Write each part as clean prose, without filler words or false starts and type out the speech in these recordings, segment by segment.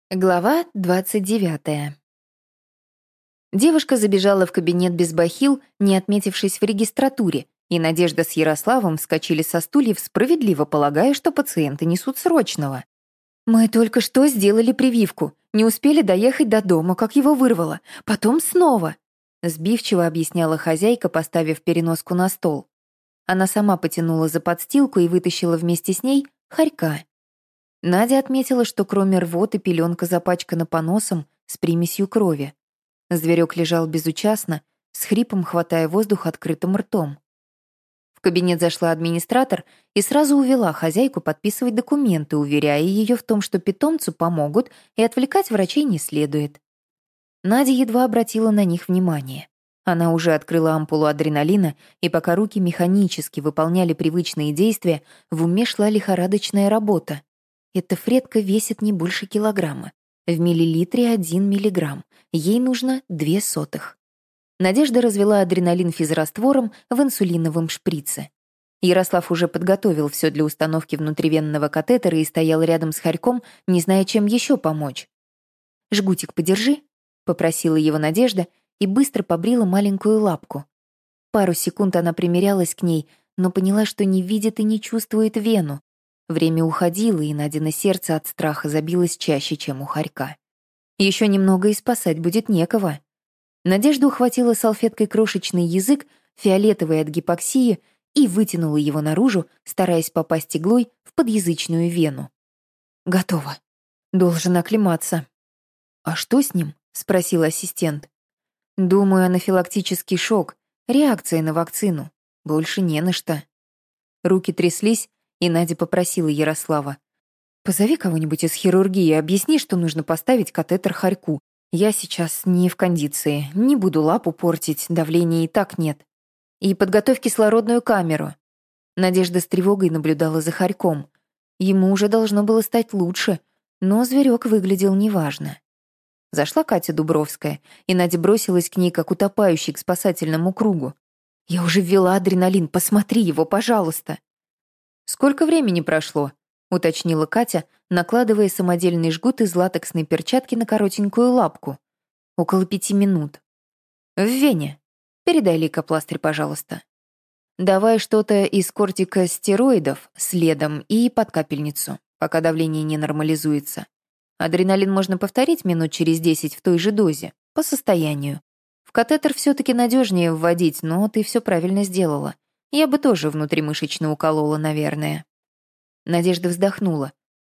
Глава 29. Девушка забежала в кабинет без бахил, не отметившись в регистратуре, и Надежда с Ярославом вскочили со стульев, справедливо полагая, что пациенты несут срочного. «Мы только что сделали прививку, не успели доехать до дома, как его вырвало, потом снова», сбивчиво объясняла хозяйка, поставив переноску на стол. Она сама потянула за подстилку и вытащила вместе с ней хорька. Надя отметила, что кроме рвоты пеленка запачкана поносом с примесью крови. Зверек лежал безучастно, с хрипом хватая воздух открытым ртом. В кабинет зашла администратор и сразу увела хозяйку подписывать документы, уверяя ее в том, что питомцу помогут и отвлекать врачей не следует. Надя едва обратила на них внимание. Она уже открыла ампулу адреналина, и пока руки механически выполняли привычные действия, в уме шла лихорадочная работа. Эта фредка весит не больше килограмма. В миллилитре 1 миллиграмм. Ей нужно 0,02. Надежда развела адреналин физраствором в инсулиновом шприце. Ярослав уже подготовил все для установки внутривенного катетера и стоял рядом с хорьком, не зная, чем еще помочь. «Жгутик подержи», — попросила его Надежда и быстро побрила маленькую лапку. Пару секунд она примерялась к ней, но поняла, что не видит и не чувствует вену. Время уходило, и Надино сердце от страха забилось чаще, чем у хорька. Еще немного и спасать будет некого. Надежда ухватила салфеткой крошечный язык, фиолетовый от гипоксии, и вытянула его наружу, стараясь попасть иглой в подъязычную вену. «Готово. Должен оклематься». «А что с ним?» — спросил ассистент. «Думаю, анафилактический шок, реакция на вакцину. Больше не на что». Руки тряслись, и Надя попросила Ярослава: «Позови кого-нибудь из хирургии, объясни, что нужно поставить катетер хорьку. Я сейчас не в кондиции, не буду лапу портить, давления и так нет. И подготовь кислородную камеру». Надежда с тревогой наблюдала за хорьком. Ему уже должно было стать лучше, но зверек выглядел неважно. Зашла Катя Дубровская, и Надя бросилась к ней, как утопающий к спасательному кругу. «Я уже ввела адреналин, посмотри его, пожалуйста». «Сколько времени прошло?» — уточнила Катя, накладывая самодельный жгут из латексной перчатки на коротенькую лапку. «Около 5 минут». «В вене. Передай лейкопластырь, пожалуйста. Давай что-то из кортикостероидов следом и под капельницу, пока давление не нормализуется. Адреналин можно повторить минут через 10 в той же дозе, по состоянию. В катетер все-таки надежнее вводить, но ты все правильно сделала. Я бы тоже внутримышечно уколола, наверное». Надежда вздохнула.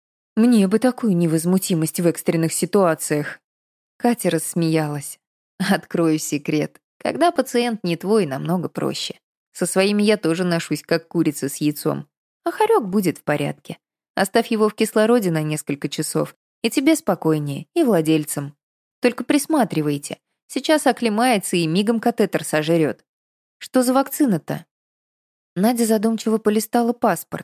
«Мне бы такую невозмутимость в экстренных ситуациях». Катя рассмеялась. «Открою секрет. Когда пациент не твой, намного проще. Со своими я тоже ношусь, как курица с яйцом. А хорек будет в порядке. Оставь его в кислороде на несколько часов, и тебе спокойнее, и владельцам. Только присматривайте. Сейчас оклемается и мигом катетер сожрет. Что за вакцина-то?» Надя задумчиво полистала паспорт.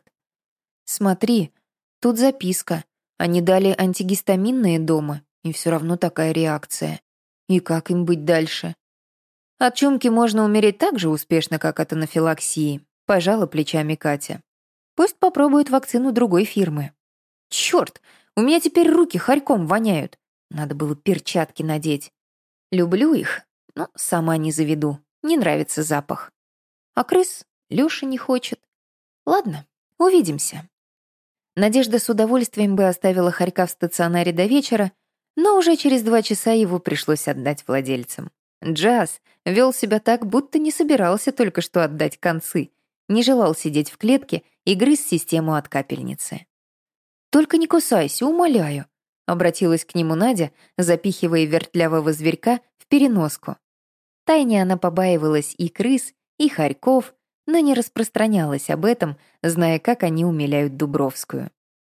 «Смотри, тут записка. Они дали антигистаминные дома, и все равно такая реакция. И как им быть дальше?» «От чумки можно умереть так же успешно, как от анафилаксии», — пожала плечами Катя. «Пусть попробуют вакцину другой фирмы». «Черт, у меня теперь руки хорьком воняют. Надо было перчатки надеть. Люблю их, но сама не заведу. Не нравится запах. А крыс Лёша не хочет. Ладно, увидимся». Надежда с удовольствием бы оставила хорька в стационаре до вечера, но уже через 2 часа его пришлось отдать владельцам. Джаз вел себя так, будто не собирался только что отдать концы, не желал сидеть в клетке и грыз систему от капельницы. «Только не кусайся, умоляю», — обратилась к нему Надя, запихивая вертлявого зверька в переноску. Тайне она побаивалась и крыс, и хорьков, но не распространялась об этом, зная, как они умиляют Дубровскую.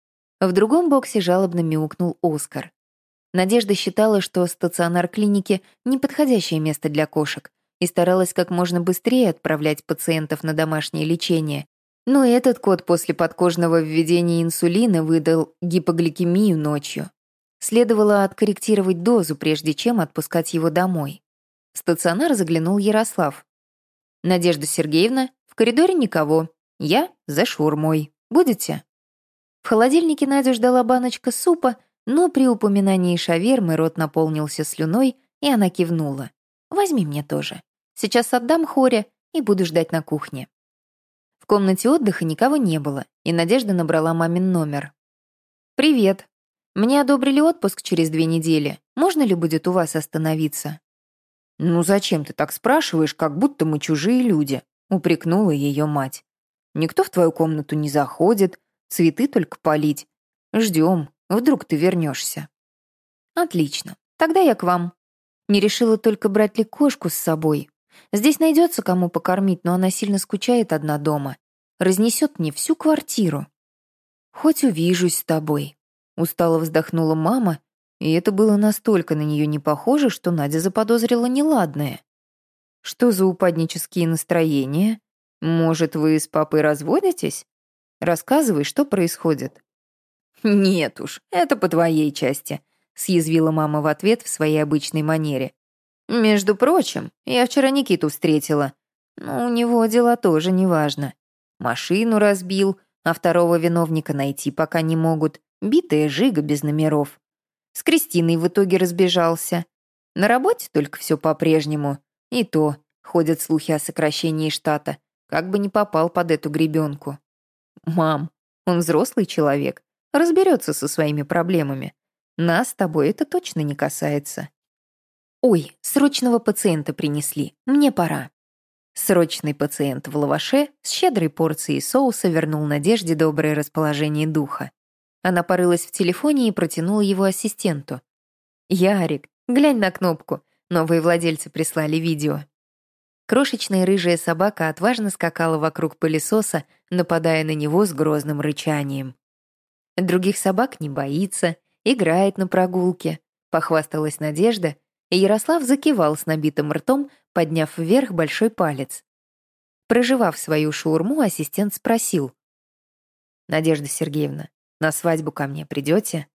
В другом боксе жалобно мяукнул Оскар. Надежда считала, что стационар клиники — неподходящее место для кошек, и старалась как можно быстрее отправлять пациентов на домашнее лечение. Но этот кот после подкожного введения инсулина выдал гипогликемию ночью. Следовало откорректировать дозу, прежде чем отпускать его домой. В стационар заглянул Ярослав. «Надежда Сергеевна, в коридоре никого. Я за шаурмой. Будете?» В холодильнике Надю ждала баночка супа, Но при упоминании шавермы рот наполнился слюной, и она кивнула. «Возьми мне тоже. Сейчас отдам Хоре и буду ждать на кухне». В комнате отдыха никого не было, и Надежда набрала мамин номер. «Привет. Мне одобрили отпуск через 2 недели. Можно ли будет у вас остановиться?» «Ну зачем ты так спрашиваешь, как будто мы чужие люди?» — упрекнула ее мать. «Никто в твою комнату не заходит, цветы только полить. Ждем, вдруг ты вернешься». «Отлично, тогда я к вам. Не решила только, брать ли кошку с собой. Здесь найдется кому покормить, но она сильно скучает одна дома. Разнесет мне всю квартиру». «Хоть увижусь с тобой», — устало вздохнула мама, и это было настолько на нее не похоже, что Надя заподозрила неладное. «Что за упаднические настроения? Может, вы с папой разводитесь? Рассказывай, что происходит». «Нет уж, это по твоей части», — съязвила мама в ответ в своей обычной манере. «Между прочим, я вчера Никиту встретила, но у него дела тоже неважно. Машину разбил, а второго виновника найти пока не могут. Битая Жига без номеров. С Кристиной в итоге разбежался. На работе только все по-прежнему. И то ходят слухи о сокращении штата, как бы не попал под эту гребенку. Мам, он взрослый человек, разберется со своими проблемами. Нас с тобой это точно не касается». «Ой, срочного пациента принесли, мне пора». Срочный пациент в лаваше с щедрой порцией соуса вернул Надежде доброе расположение духа. Она порылась в телефоне и протянула его ассистенту. «Ярик, глянь на кнопку, новые владельцы прислали видео». Крошечная рыжая собака отважно скакала вокруг пылесоса, нападая на него с грозным рычанием. «Других собак не боится, играет на прогулке», — похвасталась Надежда, и Ярослав закивал с набитым ртом, подняв вверх большой палец. Прожевав свою шаурму, ассистент спросил. «Надежда Сергеевна, на свадьбу ко мне придете?»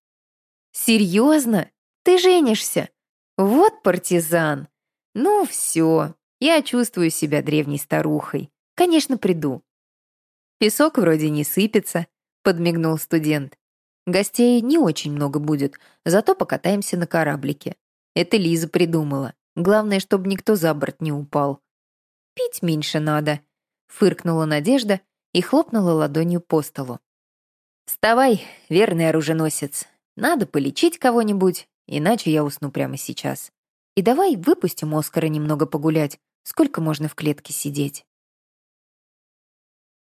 «Серьезно? Ты женишься? Вот партизан! Ну все, я чувствую себя древней старухой. Конечно, приду». «Песок вроде не сыпется», — подмигнул студент. «Гостей не очень много будет, зато покатаемся на кораблике. Это Лиза придумала. Главное, чтобы никто за борт не упал». «Пить меньше надо», — фыркнула Надежда и хлопнула ладонью по столу. «Вставай, верный оруженосец. Надо полечить кого-нибудь, иначе я усну прямо сейчас. И давай выпустим Оскара немного погулять. Сколько можно в клетке сидеть?»